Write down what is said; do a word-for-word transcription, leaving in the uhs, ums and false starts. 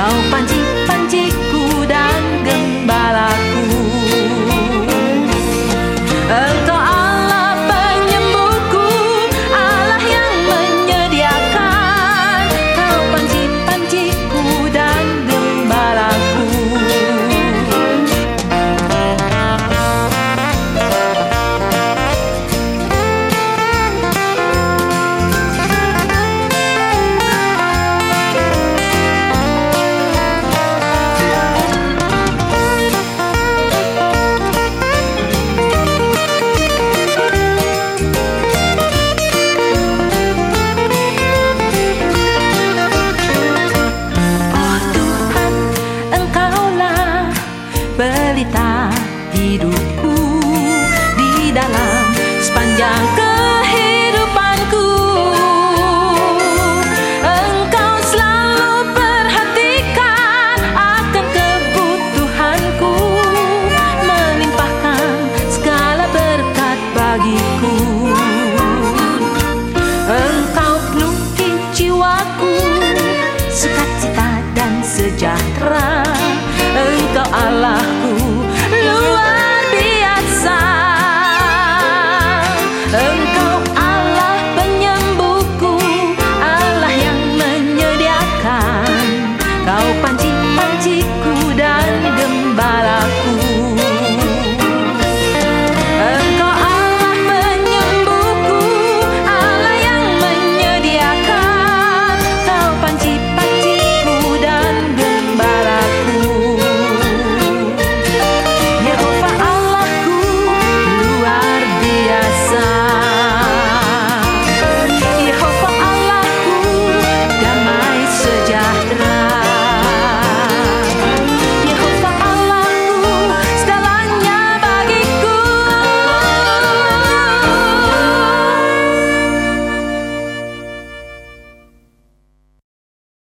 Kau panci-panciku dan gembalaku. Engkau Allah penyembuhku, Allah yang menyediakan. Kau panci-panciku dan gembalaku. Pelita hidupku di dalam sepanjang kehidupanku. Engkau selalu perhatikan akan kebutuhanku, melimpahkan segala berkat bagiku. Engkau penuhi jiwaku, sekat